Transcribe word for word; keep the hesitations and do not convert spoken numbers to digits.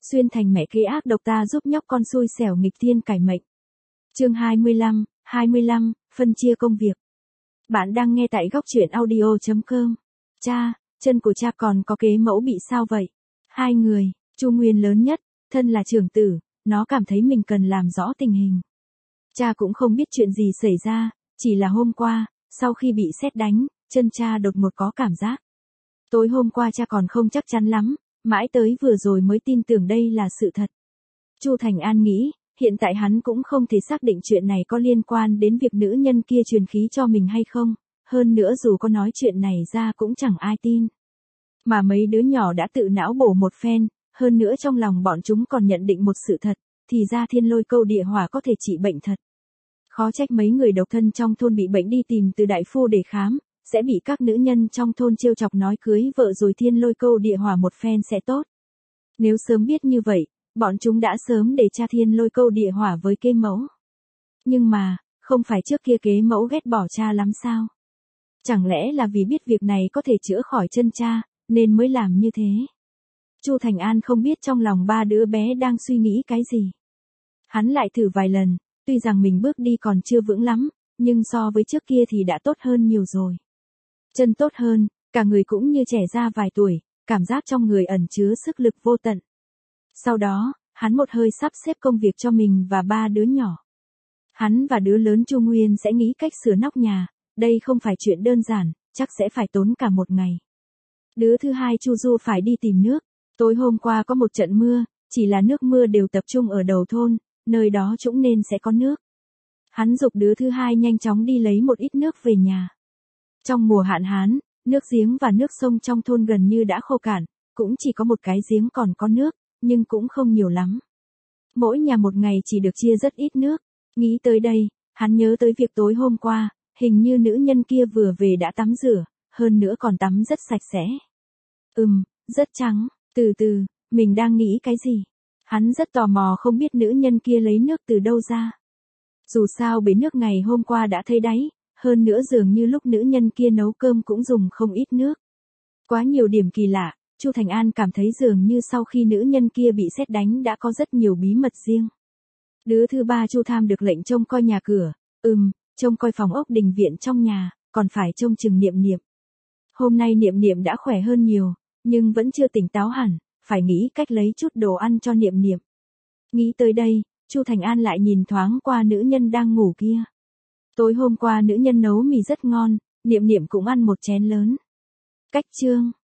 xuyên thành mẹ kế ác độc ta giúp nhóc con xui xẻo nghịch thiên cải mệnh. Chương hai mươi lăm, hai mươi lăm, phân chia công việc. Bạn đang nghe tại góc truyện audio chấm com. Cha, chân của cha còn có kế mẫu bị sao vậy? Hai người, Chu Nguyên lớn nhất, thân là trưởng tử, nó cảm thấy mình cần làm rõ tình hình. Cha cũng không biết chuyện gì xảy ra, chỉ là hôm qua, sau khi bị sét đánh, chân cha đột ngột có cảm giác. Tối hôm qua cha còn không chắc chắn lắm, mãi tới vừa rồi mới tin tưởng đây là sự thật. Chu Thành An nghĩ, hiện tại hắn cũng không thể xác định chuyện này có liên quan đến việc nữ nhân kia truyền khí cho mình hay không, hơn nữa dù có nói chuyện này ra cũng chẳng ai tin. Mà mấy đứa nhỏ đã tự não bổ một phen, hơn nữa trong lòng bọn chúng còn nhận định một sự thật, thì ra thiên lôi câu địa hỏa có thể trị bệnh thật. Khó trách mấy người độc thân trong thôn bị bệnh đi tìm từ đại phu để khám, sẽ bị các nữ nhân trong thôn trêu chọc nói cưới vợ rồi thiên lôi câu địa hỏa một phen sẽ tốt. Nếu sớm biết như vậy, bọn chúng đã sớm để cha thiên lôi câu địa hỏa với kế mẫu. Nhưng mà, không phải trước kia kế mẫu ghét bỏ cha lắm sao? Chẳng lẽ là vì biết việc này có thể chữa khỏi chân cha, nên mới làm như thế? Chu Thành An không biết trong lòng ba đứa bé đang suy nghĩ cái gì. Hắn lại thử vài lần, tuy rằng mình bước đi còn chưa vững lắm, nhưng so với trước kia thì đã tốt hơn nhiều rồi. Chân tốt hơn, cả người cũng như trẻ ra vài tuổi, cảm giác trong người ẩn chứa sức lực vô tận. Sau đó, hắn một hơi sắp xếp công việc cho mình và ba đứa nhỏ. Hắn và đứa lớn Chu Nguyên sẽ nghĩ cách sửa nóc nhà, đây không phải chuyện đơn giản, chắc sẽ phải tốn cả một ngày. Đứa thứ hai Chu Du phải đi tìm nước, tối hôm qua có một trận mưa, chỉ là nước mưa đều tập trung ở đầu thôn, nơi đó cũng nên sẽ có nước. Hắn giục đứa thứ hai nhanh chóng đi lấy một ít nước về nhà. Trong mùa hạn hán, nước giếng và nước sông trong thôn gần như đã khô cạn, cũng chỉ có một cái giếng còn có nước, nhưng cũng không nhiều lắm. Mỗi nhà một ngày chỉ được chia rất ít nước. Nghĩ tới đây, hắn nhớ tới việc tối hôm qua, hình như nữ nhân kia vừa về đã tắm rửa, hơn nữa còn tắm rất sạch sẽ. Ừm, rất trắng, từ từ, mình đang nghĩ cái gì? Hắn rất tò mò không biết nữ nhân kia lấy nước từ đâu ra. Dù sao bể nước ngày hôm qua đã thấy đáy, hơn nữa dường như lúc nữ nhân kia nấu cơm cũng dùng không ít nước. Quá nhiều điểm kỳ lạ, Chu Thành An cảm thấy dường như sau khi nữ nhân kia bị sét đánh đã có rất nhiều bí mật riêng. Đứa thứ ba Chu Tham được lệnh trông coi nhà cửa, ừm, trông coi phòng ốc đình viện trong nhà, còn phải trông chừng Niệm Niệm. Hôm nay Niệm Niệm đã khỏe hơn nhiều, nhưng vẫn chưa tỉnh táo hẳn, phải nghĩ cách lấy chút đồ ăn cho Niệm Niệm. Nghĩ tới đây, Chu Thành An lại nhìn thoáng qua nữ nhân đang ngủ kia. Tối hôm qua nữ nhân nấu mì rất ngon, Niệm Niệm cũng ăn một chén lớn. Cách chương